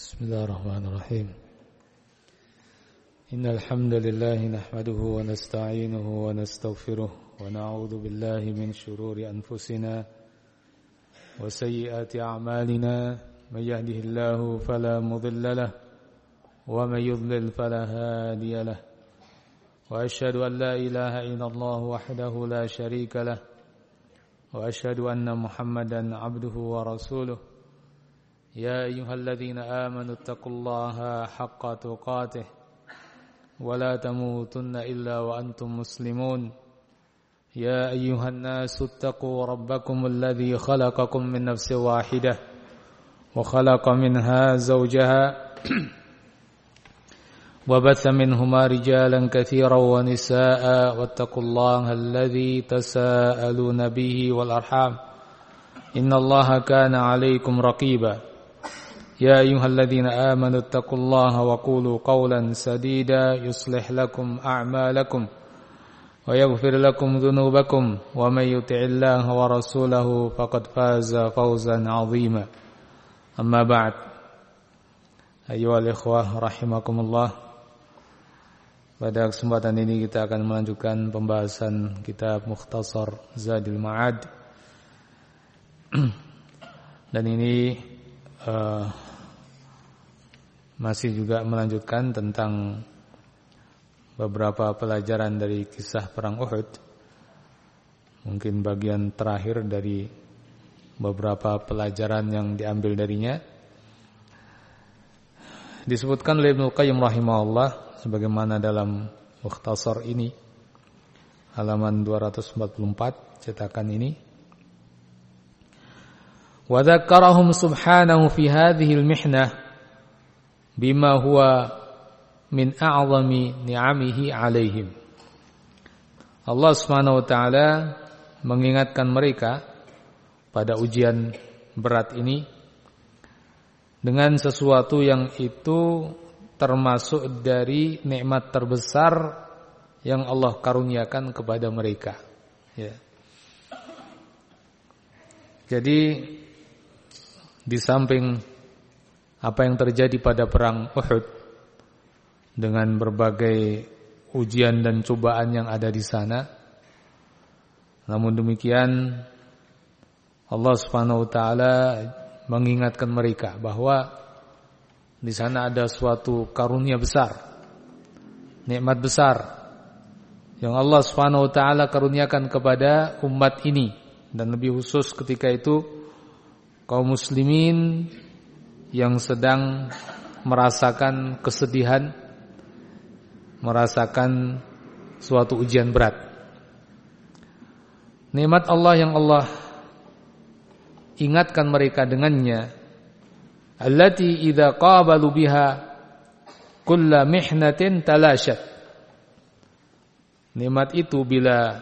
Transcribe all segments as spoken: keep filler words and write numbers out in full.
بسم الله الرحمن الرحيم إن الحمد لله نحمده ونستعينه ونستغفره ونعوذ بالله من شرور أنفسنا وسيئات أعمالنا من يهده الله فلا مضل له ومن يضلل فلا هادي له وأشهد أن لا إله إلا الله وحده لا شريك له وأشهد أن محمدا عبده ورسوله يا أيها الذين آمنوا اتقوا الله حق تقاته ولا تموتن إلا وأنتم مسلمون يا أيها الناس اتقوا ربكم الذي خلقكم من نفس واحدة وخلق منها زوجها وبث منهما رجالا كثيرا ونساء واتقوا الله الذي تساءلون به والأرحام إن الله كان عليكم رقيبا يا أيها الذين آمنوا اتقوا الله وقولوا قولا سديدا يصلح لكم أعمالكم ويغفر لكم ذنوبكم ومن يطع الله ورسوله فقد فاز فوزا عظيما أما بعد أيها الإخوة رحمكم الله. Pada kesempatan ini kita akan melanjutkan pembahasan kitab Mukhtasar Zadil Ma'ad. Dan ini uh, masih juga melanjutkan tentang beberapa pelajaran dari kisah perang Uhud. Mungkin bagian terakhir dari beberapa pelajaran yang diambil darinya. Disebutkan oleh Ibnu Qayyim rahimahullah sebagaimana dalam Mukhtasar ini halaman dua ratus empat puluh empat cetakan ini. Wa dzakkarahum subhanahu fi hadhihi al-mihnah bima huwa min a'zami ni'amihi 'alaihim. Allah Subhanahu wa taala mengingatkan mereka pada ujian berat ini dengan sesuatu yang itu termasuk dari nikmat terbesar yang Allah karuniakan kepada mereka. Ya. Jadi di samping apa yang terjadi pada perang Uhud dengan berbagai ujian dan cobaan yang ada di sana, namun demikian Allah Subhanahu wa taala mengingatkan mereka bahwa di sana ada suatu karunia besar, nikmat besar yang Allah Subhanahu wa taala karuniakan kepada umat ini, dan lebih khusus ketika itu kaum muslimin yang sedang merasakan kesedihan, merasakan suatu ujian berat. Nikmat Allah yang Allah ingatkan mereka dengannya, allati idza qabalu biha kulla mihnatin talashat. Nikmat itu bila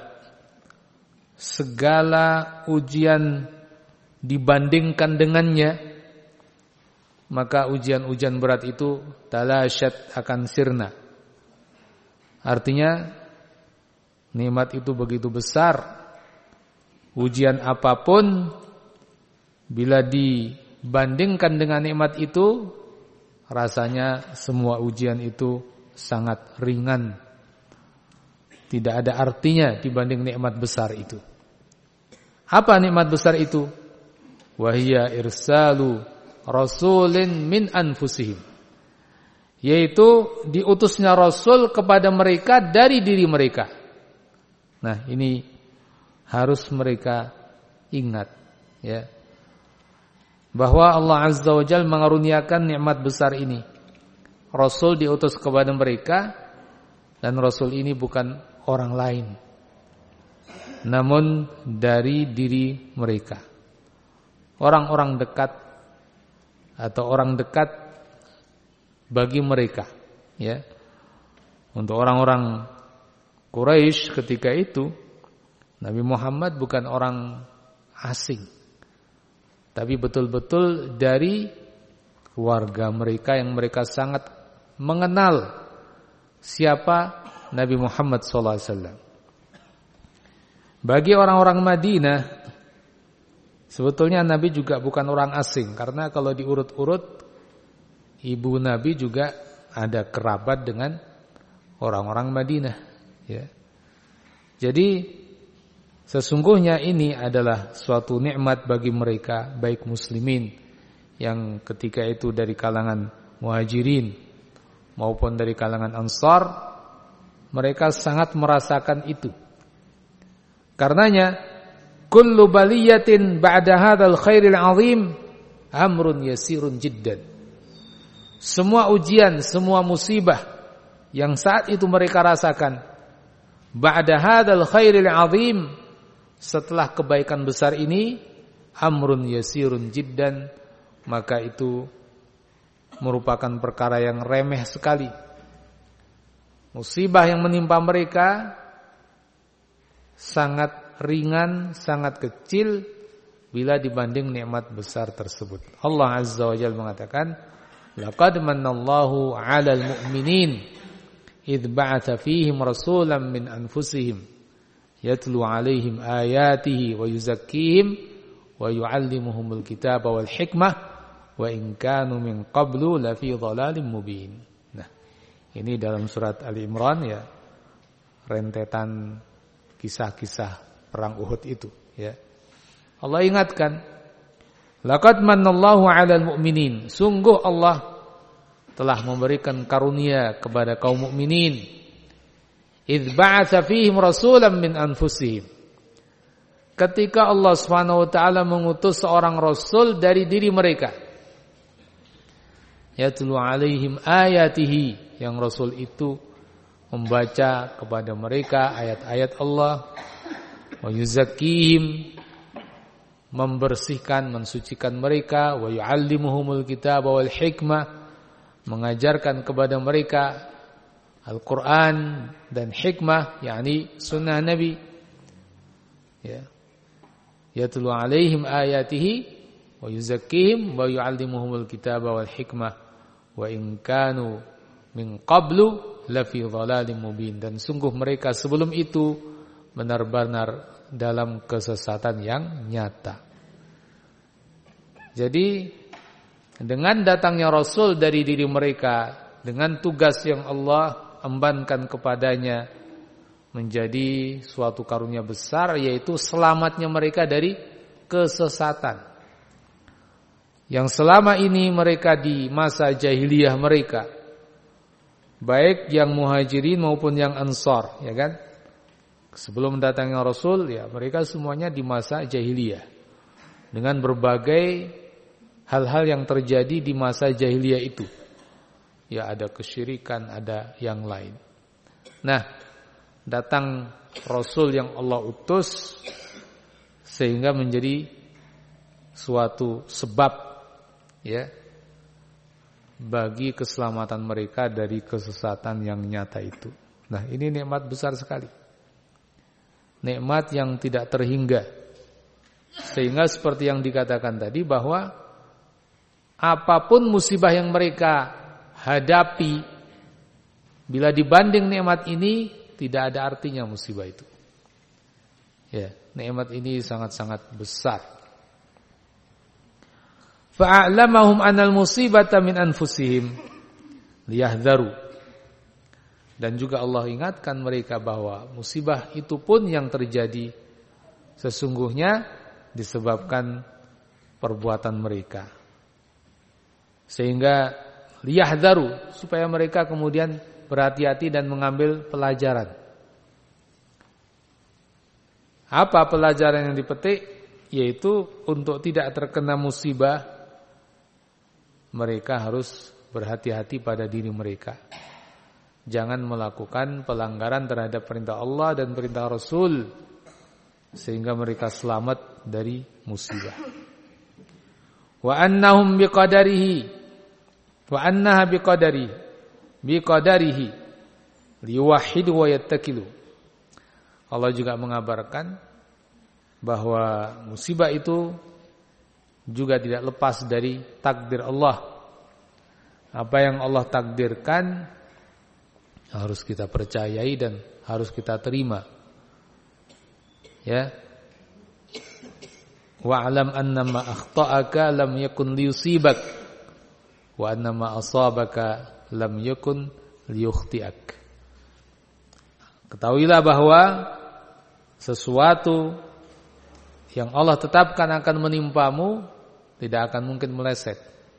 segala ujian dibandingkan dengannya, maka ujian-ujian berat itu talashat akan sirna. Artinya nikmat itu begitu besar, ujian apapun bila dibandingkan dengan nikmat itu, rasanya semua ujian itu sangat ringan. Tidak ada artinya dibanding nikmat besar itu. Apa nikmat besar itu? Wahia irsalu rasulin min anfusihim, yaitu diutusnya Rasul kepada mereka dari diri mereka. Nah, ini harus mereka ingat, ya, bahwa Allah Azza wa Jalla mengaruniakan nikmat besar ini. Rasul diutus kepada mereka, dan Rasul ini bukan orang lain, namun dari diri mereka. Orang-orang dekat atau orang dekat bagi mereka, ya. Untuk orang-orang Quraisy ketika itu, Nabi Muhammad bukan orang asing, tapi betul-betul dari keluarga mereka yang mereka sangat mengenal siapa Nabi Muhammad sallallahu alaihi wasallam. Bagi orang-orang Madinah, sebetulnya Nabi juga bukan orang asing, karena kalau diurut-urut ibu Nabi juga ada kerabat dengan orang-orang Madinah, ya. Jadi sesungguhnya ini adalah suatu nikmat bagi mereka, baik muslimin yang ketika itu dari kalangan muhajirin maupun dari kalangan ansar, mereka sangat merasakan itu. Karenanya kullu baliyatin ba'da hadzal khairil azim amrun yasirun jiddan. Semua ujian, semua musibah yang saat itu mereka rasakan ba'da hadzal khairil azim, setelah kebaikan besar ini, amrun yasirun jiddan, maka itu merupakan perkara yang remeh sekali. Musibah yang menimpa mereka sangat ringan, sangat kecil bila dibanding nikmat besar tersebut. Allah Azza wa Jalla mengatakan, laqad manallahu 'alal mu'minin idh ba'atsa fihim rasulan min anfusihim yatlu 'alaihim ayatihi wa yuzakkihim wa yu'allimuhumul kitaba wal hikmah wa in kanu min qablu lafi dhalalin mubin. Nah, ini dalam surat Ali Imran, ya, rentetan kisah-kisah perang Uhud itu, ya. Allah ingatkan, laqad manallahu 'alal mu'minin, sungguh Allah telah memberikan karunia kepada kaum mukminin. Idz ba'atsa fihim rasulan min anfusihim, ketika Allah Subhanahu wa taala mengutus seorang rasul dari diri mereka. Yatlu 'alaihim ayatihi, yang rasul itu membaca kepada mereka ayat-ayat Allah. Wa yuzakkihim, membersihkan, mensucikan mereka. Wa yu'allimuhumul kitaba wal hikmah, mengajarkan kepada mereka Al-Quran dan hikmah, yakni sunnah Nabi. Ya. Yatlu 'alaihim ayatihi wa yuzakkihim wa yu'allimuhumul kitaba wal hikmah wa in kanu min qablu lafi dhalalin mubin, dan sungguh mereka sebelum itu benar-benar dalam kesesatan yang nyata. Jadi dengan datangnya Rasul dari diri mereka, dengan tugas yang Allah embankan kepadanya, menjadi suatu karunia besar, yaitu selamatnya mereka dari kesesatan yang selama ini mereka di masa jahiliyah mereka, baik yang muhajirin maupun yang ansar, ya kan? Sebelum datangnya Rasul, ya, mereka semuanya di masa jahiliyah dengan berbagai hal-hal yang terjadi di masa jahiliyah itu. Ya, ada kesyirikan, ada yang lain. Nah, datang Rasul yang Allah utus sehingga menjadi suatu sebab, ya, bagi keselamatan mereka dari kesesatan yang nyata itu. Nah, ini nikmat besar sekali. Nikmat yang tidak terhingga. Sehingga seperti yang dikatakan tadi, bahwa apapun musibah yang mereka hadapi, bila dibanding nikmat ini, tidak ada artinya musibah itu. Ya, nikmat ini sangat-sangat besar. Fa'alamahum anal musibata min anfusihim liyahdharu. Dan juga Allah ingatkan mereka bahwa musibah itu pun yang terjadi sesungguhnya disebabkan perbuatan mereka. Sehingga liyahdharu, supaya mereka kemudian berhati-hati dan mengambil pelajaran. Apa pelajaran yang dipetik? Yaitu untuk tidak terkena musibah, mereka harus berhati-hati pada diri mereka. Jangan melakukan pelanggaran terhadap perintah Allah dan perintah Rasul, sehingga mereka selamat dari musibah. Wa annahum biqadarihi wa annaha biqadari biqadarihi liwahhidu wa yattakilu. Allah juga mengabarkan bahwa musibah itu juga tidak lepas dari takdir Allah. Apa yang Allah takdirkan harus kita percayai dan harus kita terima. Ya. Wa'lam annama akhta'aka lam yakun liyusibak wa anna ma asabaka lam yakun liyukhti'ak. Ketahuilah bahwa sesuatu yang Allah tetapkan akan menimpamu tidak akan mungkin meleset.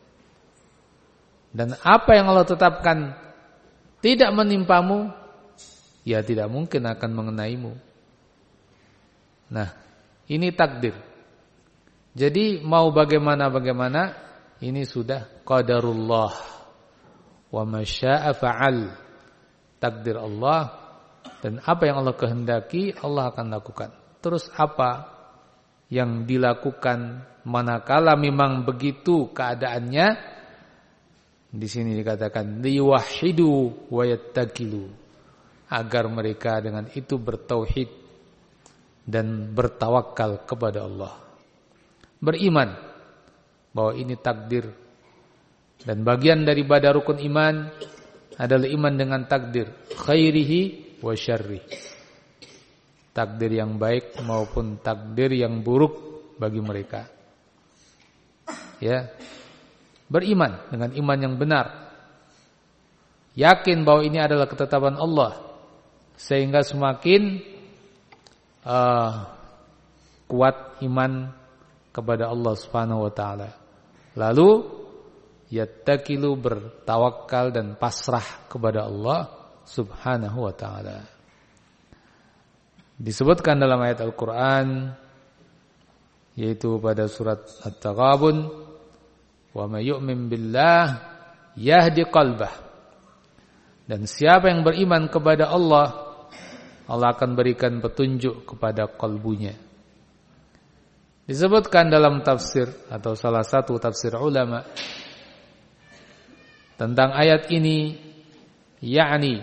Dan apa yang Allah tetapkan tidak menimpamu, ya tidak mungkin akan mengenaimu. Nah, ini takdir. Jadi mau bagaimana-bagaimana, ini sudah qadarullah. Wa ma syaa fa'al. Takdir Allah, dan apa yang Allah kehendaki Allah akan lakukan. Terus apa yang dilakukan manakala memang begitu keadaannya? Di sini dikatakan liwahidu wa yattakilu, agar mereka dengan itu bertauhid dan bertawakal kepada Allah. Beriman bahwa ini takdir, dan bagian daripada rukun iman adalah iman dengan takdir khairihi wa syarrih. Takdir yang baik maupun takdir yang buruk bagi mereka. Ya. Beriman dengan iman yang benar. Yakin bahwa ini adalah ketetapan Allah, sehingga semakin uh, kuat iman kepada Allah Subhanahu wa taala. Lalu yattakilu, bertawakal dan pasrah kepada Allah Subhanahu wa taala. Disebutkan dalam ayat Al-Qur'an, yaitu pada surat At-Taghabun, wa may yu'min billah yahdi qalbah. Dan siapa yang beriman kepada Allah, Allah akan berikan petunjuk kepada kalbunya. Disebutkan dalam tafsir atau salah satu tafsir ulama tentang ayat ini, yakni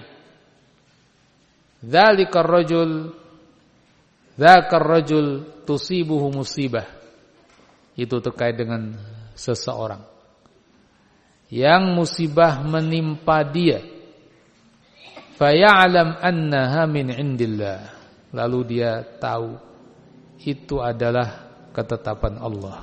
dzalikar rajul dzakar rajul tusibuhu musibah. Itu terkait dengan seseorang yang musibah menimpa dia, faya'lam annaha min indillah, lalu dia tahu itu adalah ketetapan Allah,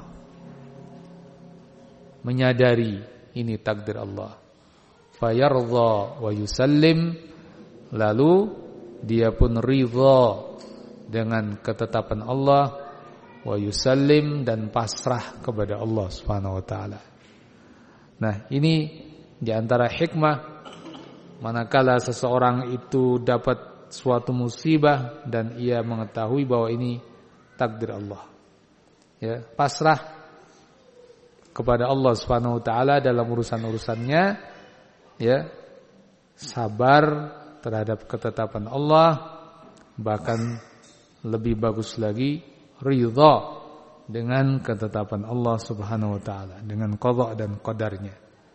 menyadari ini takdir Allah, fayardha wa yusallim, lalu dia pun ridha dengan ketetapan Allah, wa yusallim, dan pasrah kepada Allah Subhanahu wa taala. Nah, ini di antara hikmah manakala seseorang itu dapat suatu musibah dan ia mengetahui bahwa ini takdir Allah. Ya, pasrah kepada Allah Subhanahu wa taala dalam urusan-urusannya, ya. Sabar terhadap ketetapan Allah, bahkan lebih bagus lagi ridha dengan ketetapan Allah Subhanahu wa taala, dengan qada dan qadarnya.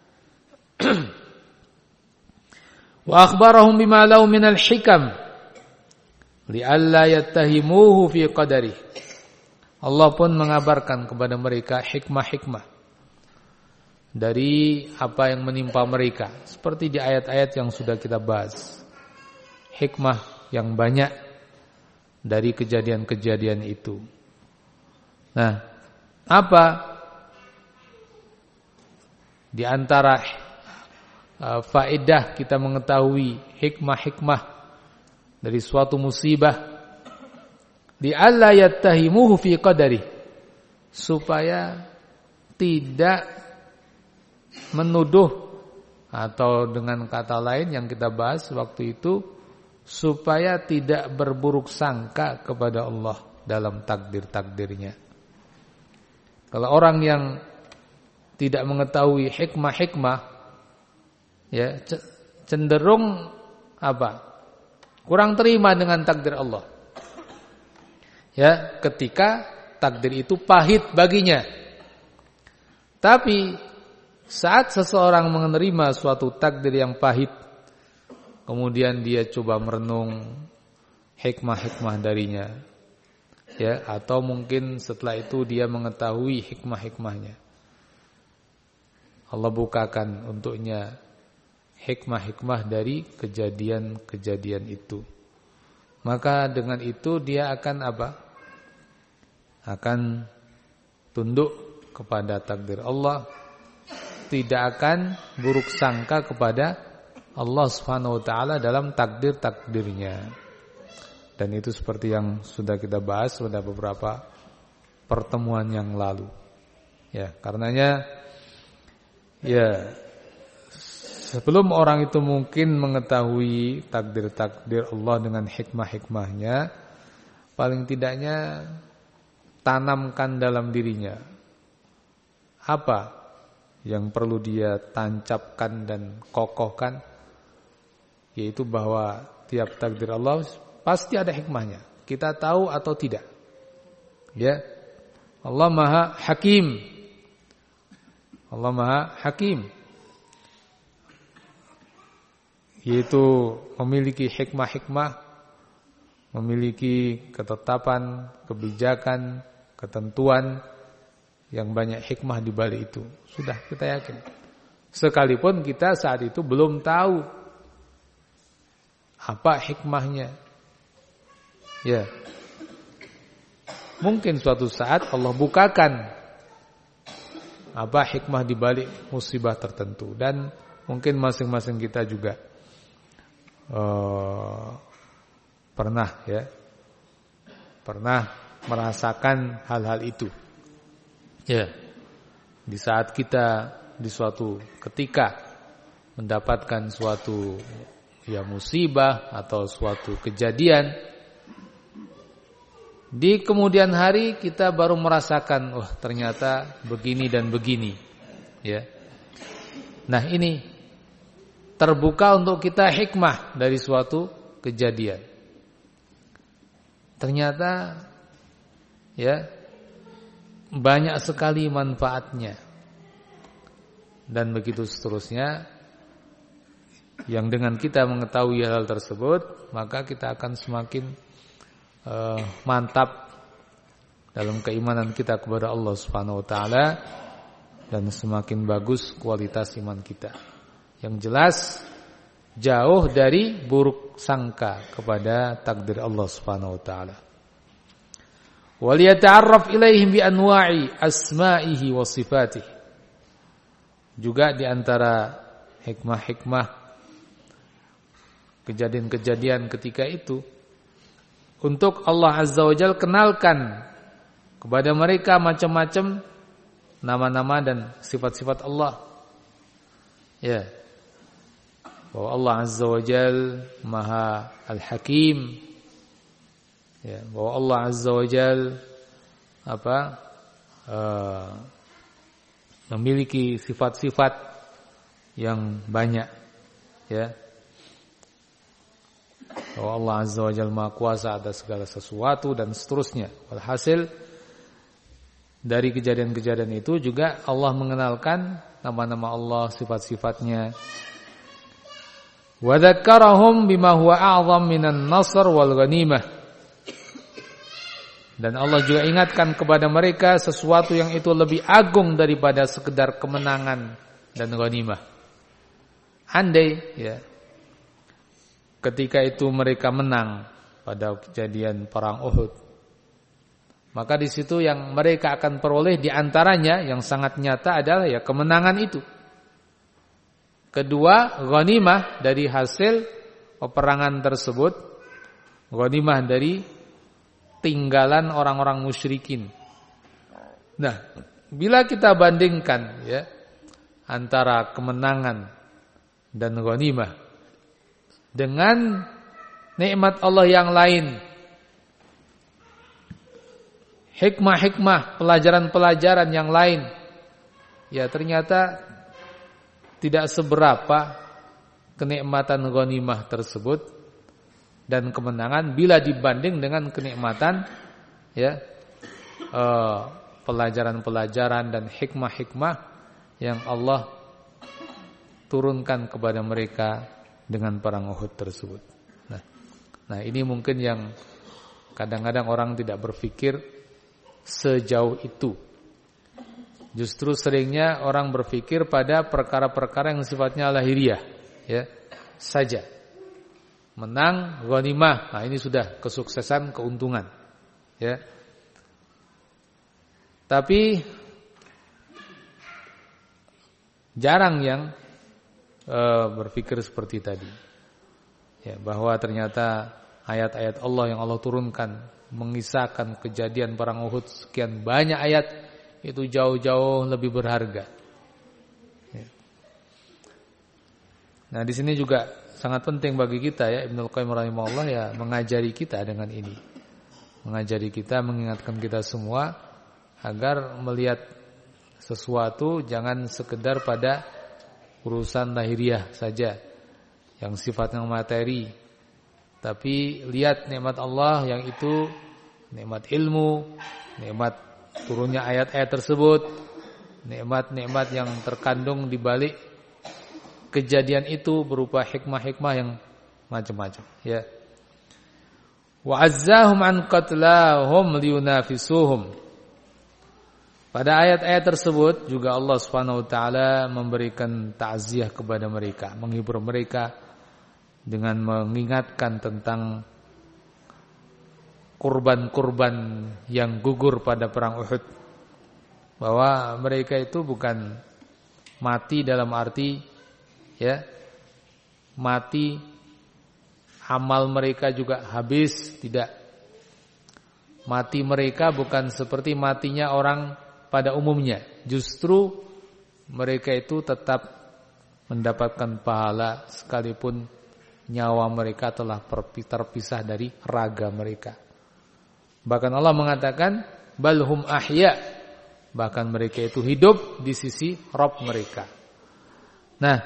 Wa akhbarahum bima lahu minal hikam li'alla yattahimuhu fi qadarihi. Allah pun mengabarkan kepada mereka hikmah-hikmah dari apa yang menimpa mereka, seperti di ayat-ayat yang sudah kita bahas. Hikmah yang banyak dari kejadian-kejadian itu. Nah, apa di antara uh, faedah kita mengetahui hikmah-hikmah dari suatu musibah? Di alla yattahimuhu fi qadari, supaya tidak menuduh, atau dengan kata lain yang kita bahas waktu itu, supaya tidak berburuk sangka kepada Allah dalam takdir-takdirnya. Kalau orang yang tidak mengetahui hikmah-hikmah, ya cenderung apa? Kurang terima dengan takdir Allah. Ya, ketika takdir itu pahit baginya. Tapi saat seseorang menerima suatu takdir yang pahit, kemudian dia coba merenung hikmah-hikmah darinya, ya, atau mungkin setelah itu dia mengetahui hikmah-hikmahnya, Allah bukakan untuknya hikmah-hikmah dari kejadian-kejadian itu. Maka dengan itu dia akan apa? Akan tunduk kepada takdir Allah tidak akan buruk sangka kepada Allah Subhanahu wa taala dalam takdir-takdirnya. Dan itu seperti yang sudah kita bahas pada beberapa pertemuan yang lalu. Ya, karenanya ya sebelum orang itu mungkin mengetahui takdir-takdir Allah dengan hikmah-hikmahnya, paling tidaknya tanamkan dalam dirinya apa yang perlu dia tancapkan dan kokohkan, yaitu bahwa tiap takdir Allah pasti ada hikmahnya. Kita tahu atau tidak. Ya. Allah Maha Hakim. Allah Maha Hakim. Yaitu memiliki hikmah-hikmah, memiliki ketetapan, kebijakan, ketentuan yang banyak hikmah di balik itu. Sudah kita yakin. Sekalipun kita saat itu belum tahu apa hikmahnya. Ya. Mungkin suatu saat Allah bukakan apa hikmah di balik musibah tertentu, dan mungkin masing-masing kita juga uh, pernah ya pernah merasakan hal-hal itu. Ya, di saat kita di suatu ketika mendapatkan suatu ya musibah atau suatu kejadian, di kemudian hari kita baru merasakan, wah ternyata begini dan begini, ya. Nah ini terbuka untuk kita hikmah dari suatu kejadian. Ternyata, ya. Banyak sekali manfaatnya. Dan begitu seterusnya. Yang dengan kita mengetahui hal tersebut, maka kita akan semakin uh, mantap dalam keimanan kita kepada Allah Subhanahu wa taala, dan semakin bagus kualitas iman kita. Yang jelas jauh dari buruk sangka kepada takdir Allah Subhanahu wa taala. Waliyata'arraf ilaihim bi anwa'i asma'ihi wa sifatih. Juga di antara hikmah-hikmah kejadian-kejadian ketika itu, untuk Allah Azza wa Jalla kenalkan kepada mereka macam-macam nama-nama dan sifat-sifat Allah. Ya. Bahwa Allah Azza wa Jalla Maha Al-Hakim. Ya, bahwa Allah Azza wa Jalla apa? Uh, memiliki sifat-sifat yang banyak, ya. Bahwa Allah Azza wa Jalla Maha Kuasa atas segala sesuatu dan seterusnya. Walhasil dari kejadian-kejadian itu juga Allah mengenalkan nama-nama Allah, sifat-sifatnya. Wa dzakkarahum bima huwa a'zam minan nasr wal ghanimah. Dan Allah juga ingatkan kepada mereka sesuatu yang itu lebih agung daripada sekedar kemenangan dan ghanimah. Andai ya, ketika itu mereka menang pada kejadian perang Uhud, maka di situ yang mereka akan peroleh di antaranya yang sangat nyata adalah ya kemenangan itu. Kedua, ghanimah dari hasil peperangan tersebut, ghanimah dari tinggalan orang-orang musyrikin. Nah, bila kita bandingkan ya antara kemenangan dan ghanimah dengan nikmat Allah yang lain, hikmah-hikmah, pelajaran-pelajaran yang lain, ya ternyata tidak seberapa kenikmatan ghanimah tersebut dan kemenangan bila dibanding dengan kenikmatan ya eh, pelajaran-pelajaran dan hikmah-hikmah yang Allah turunkan kepada mereka dengan perang Uhud tersebut. Nah, nah ini mungkin yang kadang-kadang orang tidak berpikir sejauh itu. Justru seringnya orang berpikir pada perkara-perkara yang sifatnya lahiriah, ya saja. Menang, ghanimah, nah ini sudah kesuksesan, keuntungan, ya. Tapi jarang yang e, berpikir seperti tadi. Ya, bahwa ternyata ayat-ayat Allah yang Allah turunkan mengisahkan kejadian perang Uhud sekian banyak ayat itu jauh-jauh lebih berharga. Ya. Nah, di sini juga sangat penting bagi kita ya, Ibnul Qayyim rahimahullah ya mengajari kita dengan ini. Mengajari kita, mengingatkan kita semua agar melihat sesuatu jangan sekedar pada urusan lahiriah saja yang sifatnya materi, tapi lihat nikmat Allah yang itu nikmat ilmu, nikmat turunnya ayat-ayat tersebut, nikmat-nikmat yang terkandung di balik kejadian itu berupa hikmah-hikmah yang macam-macam ya. Wa azzahum an qatlahum liyunafisuhum. Pada ayat-ayat tersebut juga Allah Subhanahu wa taala memberikan takziah kepada mereka, menghibur mereka dengan mengingatkan tentang kurban-kurban yang gugur pada perang Uhud, bahwa mereka itu bukan mati dalam arti ya mati amal mereka juga habis, tidak. Mati mereka bukan seperti matinya orang pada umumnya, justru mereka itu tetap mendapatkan pahala sekalipun nyawa mereka telah terpisah dari raga mereka. Bahkan Allah mengatakan balhum ahya, bahkan mereka itu hidup di sisi Rabb mereka. Nah,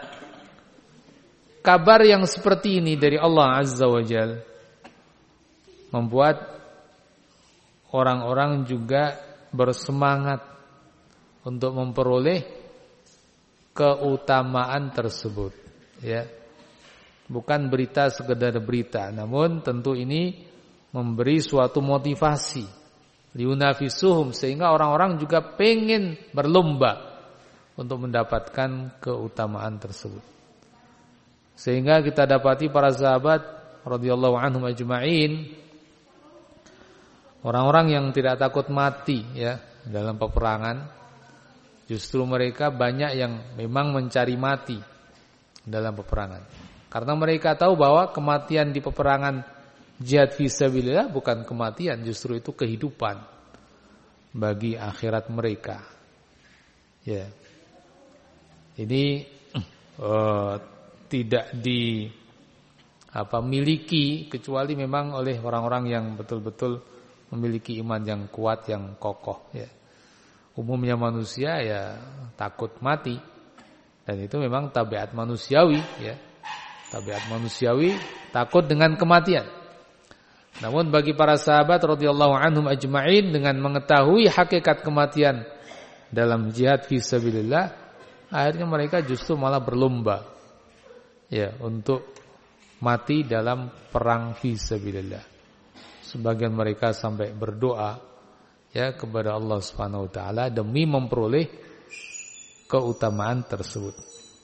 kabar yang seperti ini dari Allah Azza wa Jalla membuat orang-orang juga bersemangat untuk memperoleh keutamaan tersebut ya. Bukan berita sekedar berita, namun tentu ini memberi suatu motivasi liunafisuhum, sehingga orang-orang juga pengen berlomba untuk mendapatkan keutamaan tersebut. Sehingga kita dapati para sahabat radhiyallahu anhum ajma'in, orang-orang yang tidak takut mati ya dalam peperangan, justru mereka banyak yang memang mencari mati dalam peperangan. Karena mereka tahu bahwa kematian di peperangan jihad fisabilillah bukan kematian, justru itu kehidupan bagi akhirat mereka. Ya. Ini uh, tidak di apa miliki kecuali memang oleh orang-orang yang betul-betul memiliki iman yang kuat, yang kokoh ya. Umumnya manusia ya takut mati, dan itu memang tabiat manusiawi ya. Tabiat manusiawi takut dengan kematian. Namun bagi para sahabat radhiyallahu anhum ajma'in, dengan mengetahui hakikat kematian dalam jihad fisabilillah, akhirnya mereka justru malah berlomba ya untuk mati dalam perang fisabilillah. Sebagian mereka sampai berdoa ya kepada Allah Subhanahu wa taala demi memperoleh keutamaan tersebut.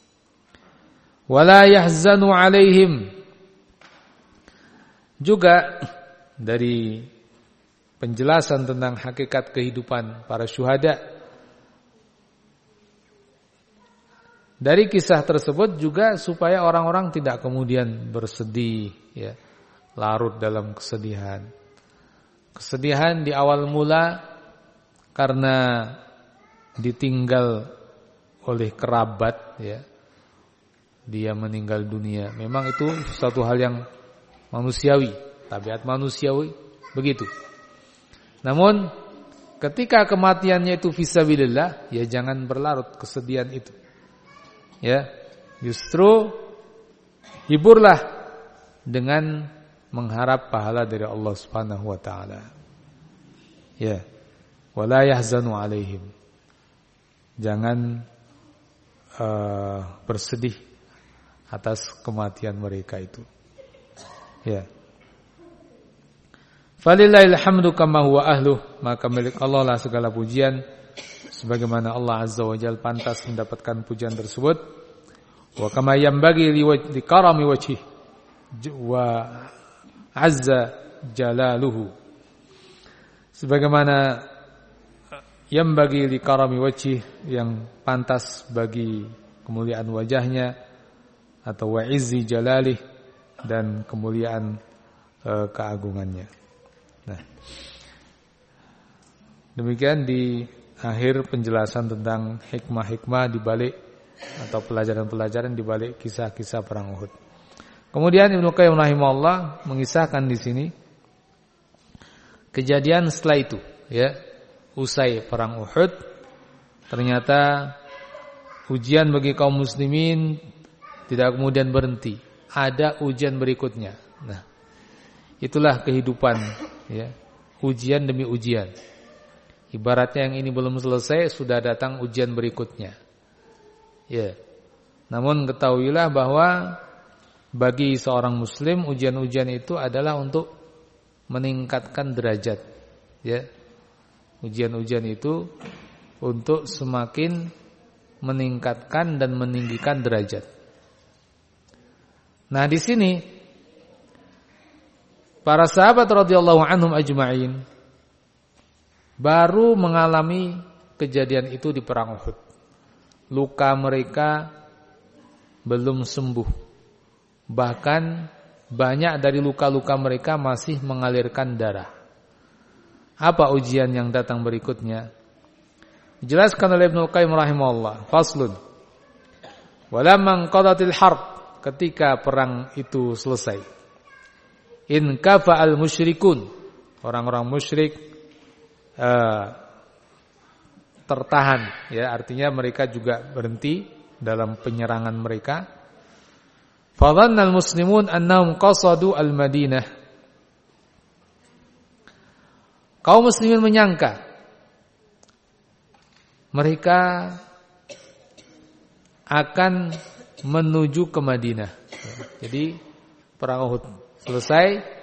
Wala yahzanu alaihim. Juga dari penjelasan tentang hakikat kehidupan para syuhada, dari kisah tersebut juga supaya orang-orang tidak kemudian bersedih ya, larut dalam kesedihan. Kesedihan di awal mula karena ditinggal oleh kerabat ya, dia meninggal dunia. Memang itu suatu hal yang manusiawi, tabiat manusiawi begitu. Namun ketika kematiannya itu fisabilillah, ya jangan berlarut kesedihan itu. Ya, justru hiburlah dengan mengharap pahala dari Allah Subhanahu wa taala. Ya. Wala yahzanu alaihim. Jangan uh, bersedih atas kematian mereka itu. Ya. Falillahil hamdu kama huwa ahluh, maka milik Allah lah segala pujian sebagaimana Allah Azza wa Jalla pantas mendapatkan pujian tersebut. Wa kama yanbaghi li karami wajhi wa azza jalaluhu, sebagaimana yanbaghi li karami wajhi, yang pantas bagi kemuliaan wajahnya atau wa izzi jalalih dan kemuliaan e, keagungannya. Nah, demikian di akhir penjelasan tentang hikmah-hikmah di balik atau pelajaran-pelajaran di balik kisah-kisah perang Uhud. Kemudian Ibnu Qayyim rahimahullah mengisahkan di sini kejadian setelah itu, ya, usai perang Uhud, ternyata ujian bagi kaum muslimin tidak kemudian berhenti, ada ujian berikutnya. Nah, itulah kehidupan, ya, ujian demi ujian. Ibaratnya yang ini belum selesai, sudah datang ujian berikutnya. Ya. Namun ketahuilah bahwa bagi seorang muslim ujian-ujian itu adalah untuk meningkatkan derajat. Ya. Ujian-ujian itu untuk semakin meningkatkan dan meninggikan derajat. Nah, di sini para sahabat radhiyallahu anhum ajma'in baru mengalami kejadian itu di perang Uhud. Luka mereka belum sembuh. Bahkan banyak dari luka-luka mereka masih mengalirkan darah. Apa ujian yang datang berikutnya? Dijelaskan oleh Ibnu Qayyim rahimahullah. Faslun. Walamma qadatil harb, ketika perang itu selesai. In kafa'al musyrikun, orang-orang musyrik Uh, tertahan, ya, artinya mereka juga berhenti dalam penyerangan mereka. Fadhanna al-muslimun annahum qasadu al-Madinah. Kaum muslimin menyangka mereka akan menuju ke Madinah. Jadi perang Uhud selesai.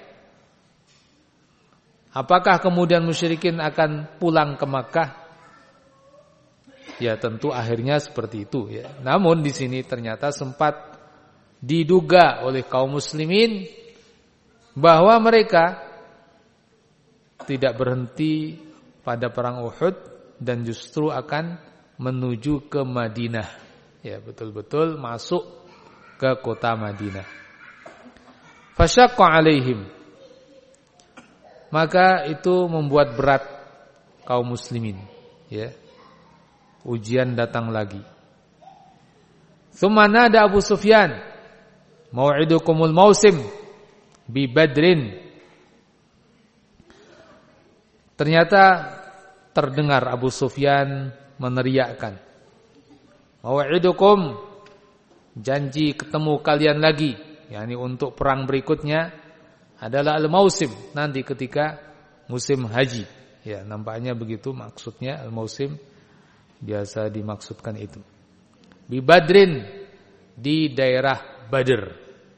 Apakah kemudian musyrikin akan pulang ke Makkah? Ya, tentu akhirnya seperti itu, ya. Namun di sini ternyata sempat diduga oleh kaum muslimin bahwa mereka tidak berhenti pada perang Uhud dan justru akan menuju ke Madinah. Ya, betul-betul masuk ke kota Madinah. Fasyaqqa alaihim, maka itu membuat berat kaum muslimin, ya. Ujian datang lagi. Tsumma nada Abu Sufyan, mau'idukumul mausim bi Badrin. Ternyata terdengar Abu Sufyan meneriakkan, mau'idukum, janji ketemu kalian lagi, yakni untuk perang berikutnya adalah al-mausim, nanti ketika musim haji. Ya, nampaknya begitu maksudnya al-mausim, biasa dimaksudkan itu. Bi Badrin, di daerah Badr.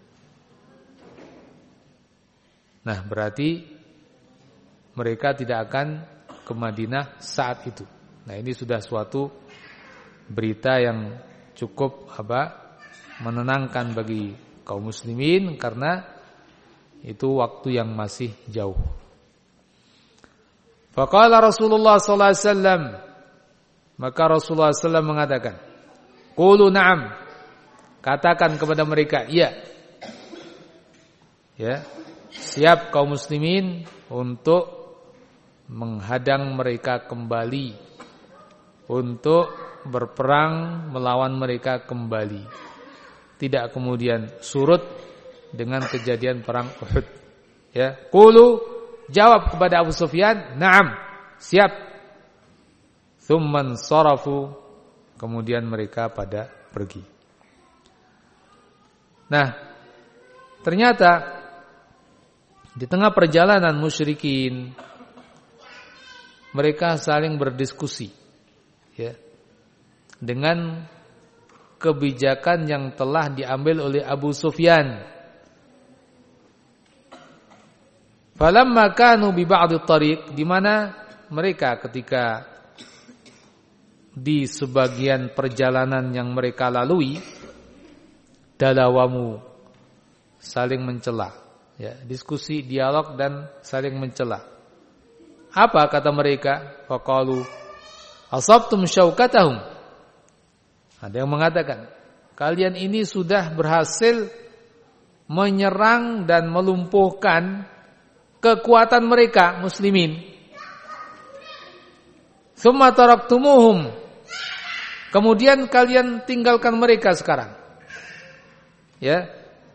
Nah, berarti mereka tidak akan ke Madinah saat itu. Nah, ini sudah suatu berita yang cukup apa? Menenangkan bagi kaum muslimin karena itu waktu yang masih jauh. Faqala Rasulullah sallallahu alaihi wasallam, maka Rasulullah sallallahu alaihi wasallam mengatakan, qulu na'am, katakan kepada mereka, iya. Ya, siap kaum muslimin untuk menghadang mereka kembali, untuk berperang melawan mereka kembali. Tidak kemudian surut dengan kejadian perang Uhud. Ya, qulu, jawab kepada Abu Sufyan, na'am, siap. Tsumman sarafu, kemudian mereka pada pergi. Nah, ternyata di tengah perjalanan musyrikin mereka saling berdiskusi, ya, dengan kebijakan yang telah diambil oleh Abu Sufyan. Falamma kanu bi ba'd at-tariq, di mana mereka ketika di sebagian perjalanan yang mereka lalui, dalawamu, saling mencela, ya, diskusi, dialog dan saling mencela. Apa kata mereka? Faqalu asabtum syaukatahum. Ada yang mengatakan, kalian ini sudah berhasil menyerang dan melumpuhkan kekuatan mereka muslimin. Tsumma taraktumuhum. Kemudian kalian tinggalkan mereka sekarang. Ya.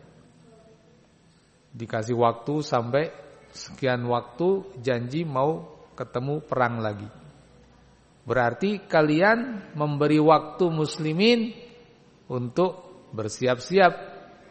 Dikasih waktu sampai sekian waktu, janji mau ketemu perang lagi. Berarti kalian memberi waktu muslimin untuk bersiap-siap.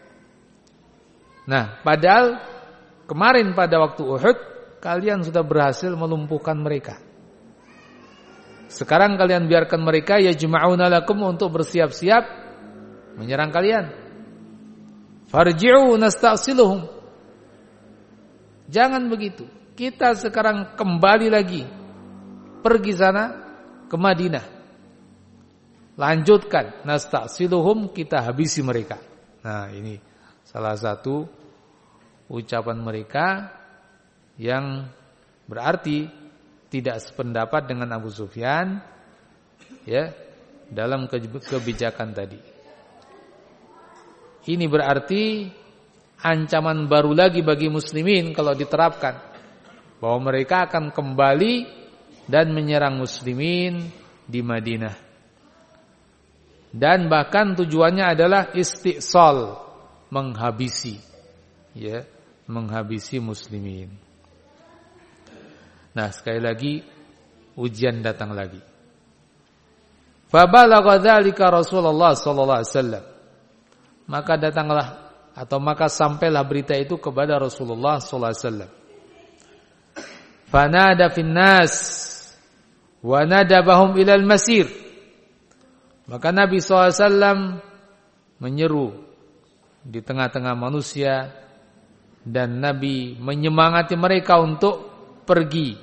Nah, padahal kemarin pada waktu Uhud kalian sudah berhasil melumpuhkan mereka. Sekarang kalian biarkan mereka yajma'una lakum untuk bersiap-siap menyerang kalian. Farji'u nasta'siluhum. Jangan begitu. Kita sekarang kembali lagi pergi sana ke Madinah. Lanjutkan nasta'siluhum, kita habisi mereka. Nah, ini salah satu ucapan mereka yang berarti tidak sependapat dengan Abu Sufyan ya dalam kebijakan tadi. Ini berarti ancaman baru lagi bagi muslimin kalau diterapkan, bahwa mereka akan kembali dan menyerang muslimin di Madinah. Dan bahkan tujuannya adalah istisal, menghabisi ya, menghabisi muslimin. Nah, sekali lagi ujian datang lagi. Fa balagha dzalika Rasulullah sallallahu alaihi wasallam. Maka datanglah atau maka sampailah berita itu kepada Rasulullah sallallahu alaihi wasallam. Fanada fin nas wa nadabahum ilal masir. Maka Nabi sallallahu alaihi wasallam menyeru di tengah-tengah manusia dan Nabi menyemangati mereka untuk pergi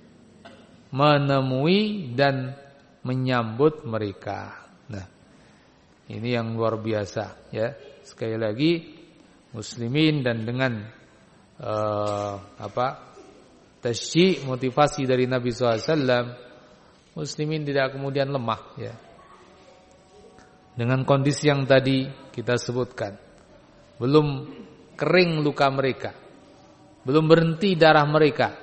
menemui dan menyambut mereka. Nah, ini yang luar biasa ya. Sekali lagi muslimin dan dengan uh, apa tasyi' motivasi dari Nabi sallallahu alaihi wasallam, muslimin tidak kemudian lemah ya. Dengan kondisi yang tadi kita sebutkan, belum kering luka mereka, belum berhenti darah mereka.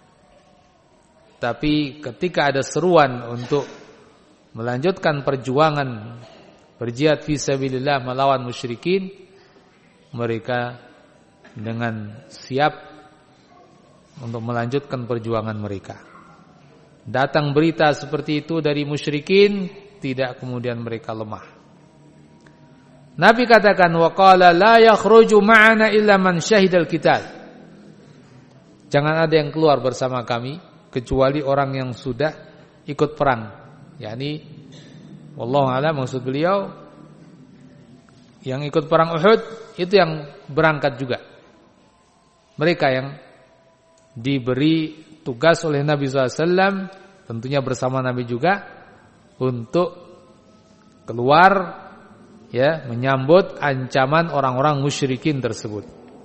Tapi ketika ada seruan untuk melanjutkan perjuangan berjihad fi sabilillah melawan musyrikin, mereka dengan siap untuk melanjutkan perjuangan mereka. Datang berita seperti itu dari musyrikin, tidak kemudian mereka lemah. Nabi katakan, wa qala la yakhruju ma'ana illa man syahidal qital. Jangan ada yang keluar bersama kami kecuali orang yang sudah ikut perang. yakni wallahu a'lam, maksud beliau yang ikut perang Uhud itu yang berangkat juga. Mereka yang diberi tugas oleh Nabi sallallahu alaihi wasallam, tentunya bersama Nabi juga, untuk keluar ya menyambut ancaman orang-orang musyrikin tersebut.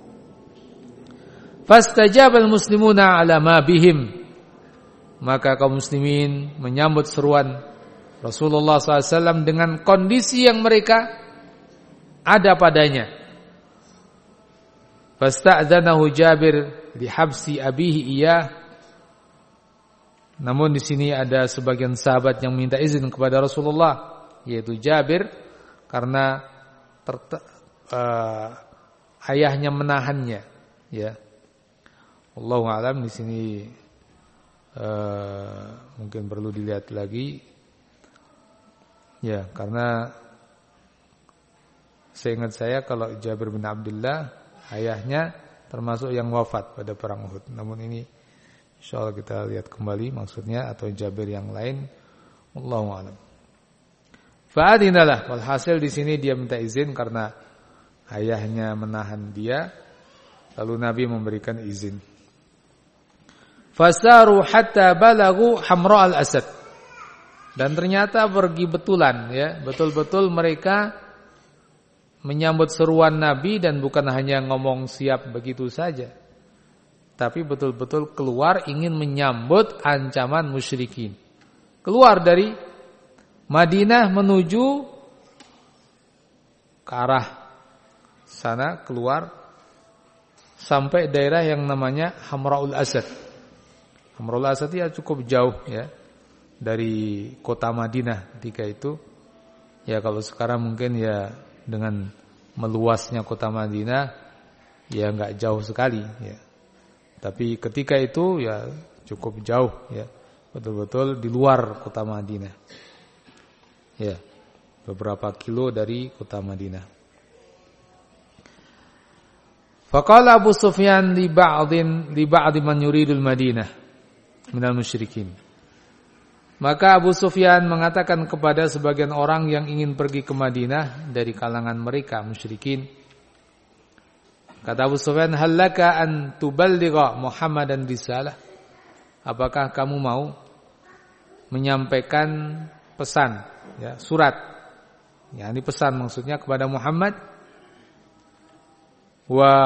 Fastajabal muslimuna ala ma bihim. Maka kaum muslimin menyambut seruan Rasulullah sallallahu alaihi wasallam dengan kondisi yang mereka ada padanya. Fasta'dzanahu Jabir lihabsi abihi iyah. Namun di sini ada sebagian sahabat yang minta izin kepada Rasulullah, yaitu Jabir, karena ter, uh, ayahnya menahannya. Ya, Allahu a'lam. Di sini uh, mungkin perlu dilihat lagi. Ya, karena seingat saya kalau Jabir bin Abdullah ayahnya termasuk yang wafat pada perang Uhud. Namun ini insyaallah kita lihat kembali maksudnya, atau Jabir yang lain. Allahu a'lam. Fa'adinalah, walhasil di sini dia minta izin karena ayahnya menahan dia, lalu Nabi memberikan izin. Fasaru hatta balagu Hamra al-Asad. Dan ternyata pergi betulan ya, betul-betul mereka menyambut seruan Nabi, dan bukan hanya ngomong siap begitu saja, tapi betul-betul keluar ingin menyambut ancaman musyrikin. Keluar dari Madinah menuju ke arah sana keluar sampai daerah yang namanya Hamraul Asad. Hamraul Asad ya cukup jauh ya dari kota Madinah ketika itu. Ya kalau sekarang mungkin ya dengan meluasnya kota Madinah ya enggak jauh sekali ya. Tapi ketika itu ya cukup jauh ya. Betul-betul di luar kota Madinah. Ya, beberapa kilo dari kota Madinah. Faqala Abu Sufyan li ba'dhin li ba'd man yuridul Madinah minal musyrikin. Maka Abu Sufyan mengatakan kepada sebagian orang yang ingin pergi ke Madinah dari kalangan mereka musyrikin. Kata Abu Sufyan, "Hallaka an tuballigha Muhammadan risalah?" Apakah kamu mau menyampaikan pesan, ya, surat. Ya, ini pesan maksudnya kepada Muhammad. Wa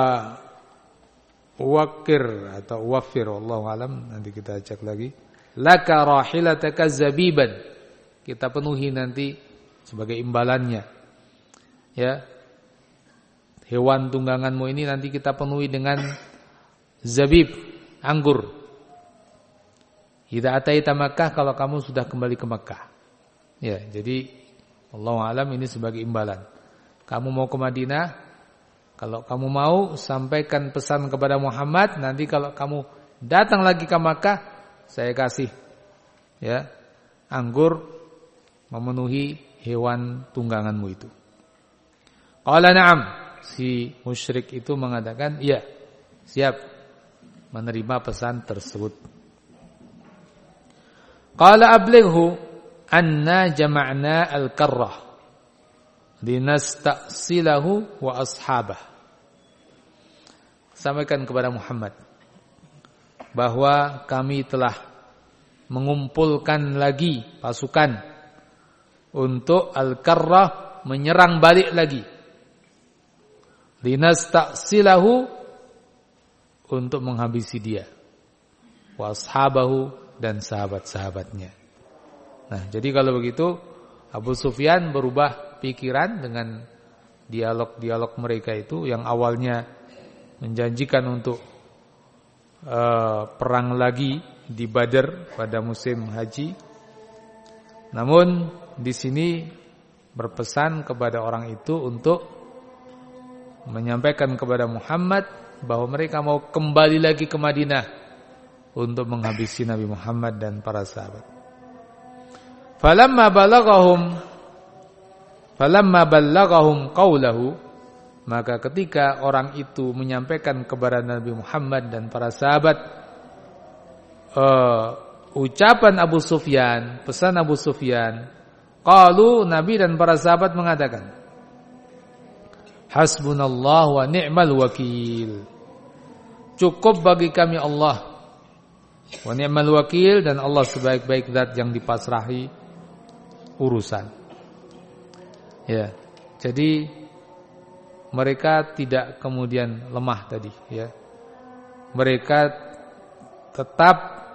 wakir atau wafir, wallahu alam, nanti kita cek lagi. Laka rahilataka zabiban. Kita penuhi nanti sebagai imbalannya. Ya. Hewan tungganganmu ini nanti kita penuhi dengan zabib, anggur. Idza ataita Makkah, kalau kamu sudah kembali ke Makkah. Ya, jadi wallahu alam ini sebagai imbalan. Kamu mau ke Madinah, kalau kamu mau sampaikan pesan kepada Muhammad, nanti kalau kamu datang lagi ke Makkah, saya kasih ya anggur memenuhi hewan tungganganmu itu. Qala na'am, si musyrik itu mengatakan, "Iya, siap menerima pesan tersebut." Qala ablighu anna jama'na al-karrah linasta'silahu wa ashabah. Sampaikan kepada Muhammad bahwa kami telah mengumpulkan lagi pasukan untuk al-karrah menyerang balik lagi. Linasta'silahu, untuk menghabisi dia. Wa ashabahu, dan sahabat-sahabatnya. Nah, jadi kalau begitu Abu Sufyan berubah pikiran dengan dialog-dialog mereka itu yang awalnya menjanjikan untuk uh, perang lagi di Badar pada musim haji. Namun di sini berpesan kepada orang itu untuk menyampaikan kepada Muhammad bahwa mereka mau kembali lagi ke Madinah untuk menghabisi Nabi Muhammad dan para sahabat. Falamma balaghahum falamma balaghahum qawlahu, maka ketika orang itu menyampaikan kepada Nabi Muhammad dan para sahabat uh, ucapan Abu Sufyan, pesan Abu Sufyan, qalu, Nabi dan para sahabat mengatakan, hasbunallahu wa ni'mal wakil. Cukup bagi kami Allah, wa ni'mal wakil, dan Allah sebaik-baik zat yang dipasrahi urusan. Ya, jadi mereka tidak kemudian lemah tadi, ya. Mereka tetap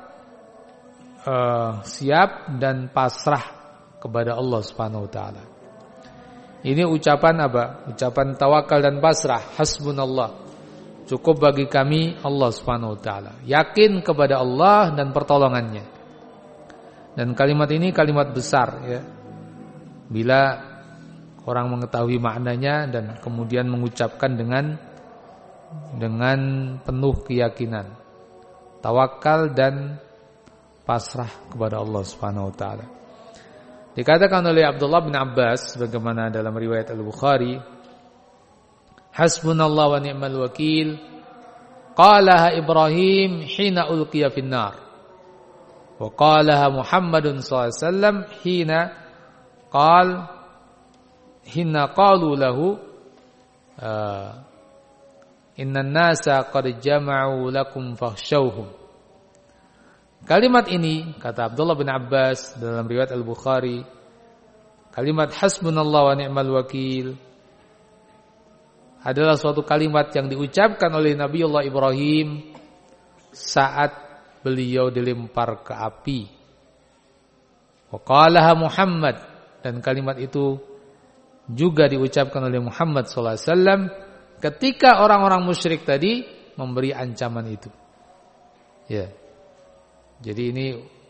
uh, siap dan pasrah kepada Allah Subhanahu wa taala. Ini ucapan apa? Ucapan tawakal dan pasrah. Hasbunallah. Cukup bagi kami Allah Subhanahu wa taala. Yakin kepada Allah dan pertolongannya. Dan kalimat ini kalimat besar, ya. Bila orang mengetahui maknanya dan kemudian mengucapkan dengan dengan penuh keyakinan, tawakal dan pasrah kepada Allah Subhanahu wa taala. Dikatakan oleh Abdullah bin Abbas bagaimana dalam riwayat Al-Bukhari, hasbunallah wa ni'mal wakil, qalaha Ibrahim hina ulqiya fin-nar, wa qalaha Muhammadun sallallahu alaihi wasallam hina qal hina qalu lahu uh, innan nasa qad jama'u lakum fakhshawhum. Kalimat ini, kata Abdullah bin Abbas dalam riwayat Al-Bukhari, kalimat hasbunallah wa ni'mal wakil adalah suatu kalimat yang diucapkan oleh Nabiullah Ibrahim saat beliau dilempar ke api. Wa qalaha Muhammad, dan kalimat itu juga diucapkan oleh Muhammad sallallahu alaihi wasallam ketika orang-orang musyrik tadi memberi ancaman itu. Ya. Jadi ini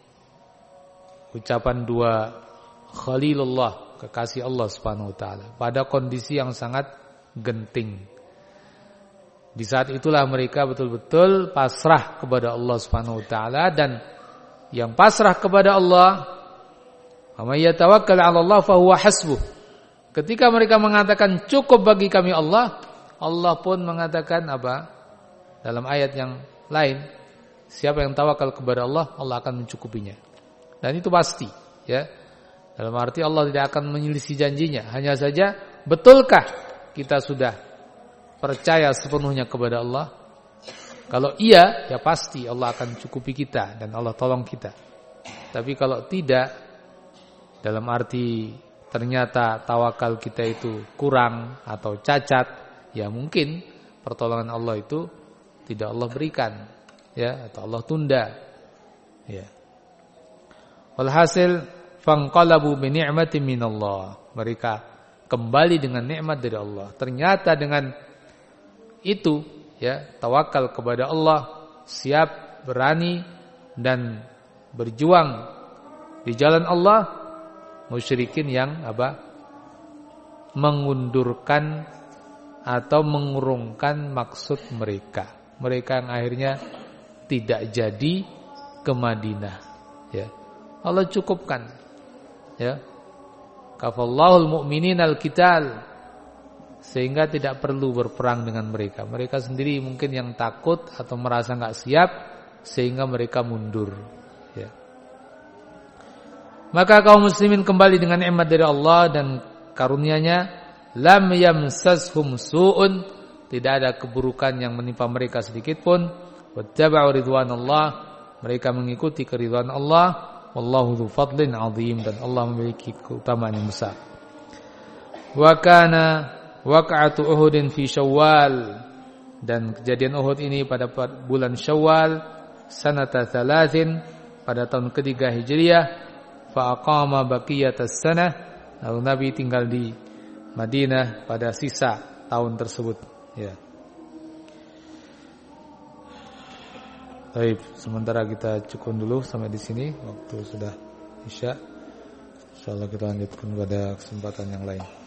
ucapan dua Khalilullah, kekasih Allah Subhanahu wa taala, pada kondisi yang sangat genting. Di saat itulah mereka betul-betul pasrah kepada Allah Subhanahu wa taala, dan yang pasrah kepada Allah, "Wa may yatawakkal 'ala Allah fa huwa hasbuh." Ketika mereka mengatakan cukup bagi kami Allah, Allah pun mengatakan apa? Dalam ayat yang lain, siapa yang tawakal kepada Allah, Allah akan mencukupinya. Dan itu pasti, ya. Dalam arti Allah tidak akan menyelisih janjinya. Hanya saja, betulkah kita sudah percaya sepenuhnya kepada Allah? Kalau iya, ya pasti Allah akan cukupi kita dan Allah tolong kita. Tapi kalau tidak, dalam arti ternyata tawakal kita itu kurang atau cacat, ya mungkin pertolongan Allah itu tidak Allah berikan, ya, atau Allah tunda. Ya. Walhasil fanqalabu bi ni'matin minallah. Mereka kembali dengan nikmat dari Allah. Ternyata dengan itu, ya, tawakal kepada Allah, siap, berani dan berjuang di jalan Allah, musyrikin yang apa? Mengundurkan atau mengurungkan maksud mereka. Mereka yang akhirnya tidak jadi ke Madinah, ya. Allah cukupkan, ya. Kafallahul mu'minin al-qital, sehingga tidak perlu berperang dengan mereka. Mereka sendiri mungkin yang takut atau merasa enggak siap sehingga mereka mundur, ya. Maka kaum muslimin kembali dengan nikmat dari Allah dan karunia-Nya, lam yamsashum su'un, tidak ada keburukan yang menimpa mereka sedikit pun. Wattaba'u ridwanallah, mereka mengikuti keridhaan Allah. Wallahu dzu fadlin 'adzim, dan Allah memiliki keutamaan yang besar. Wa kana waqa'atu Uhudin fi Syawal, dan kejadian Uhud ini pada bulan Syawal sanata thalathin, pada tahun ketiga Hijriah. Fa aqama baqiyatas sanah, lalu Nabi tinggal di Madinah pada sisa tahun tersebut, ya. Baik, sementara kita cukup dulu sampai di sini, waktu sudah Isya. Insyaallah kita lanjutkan pada kesempatan yang lain.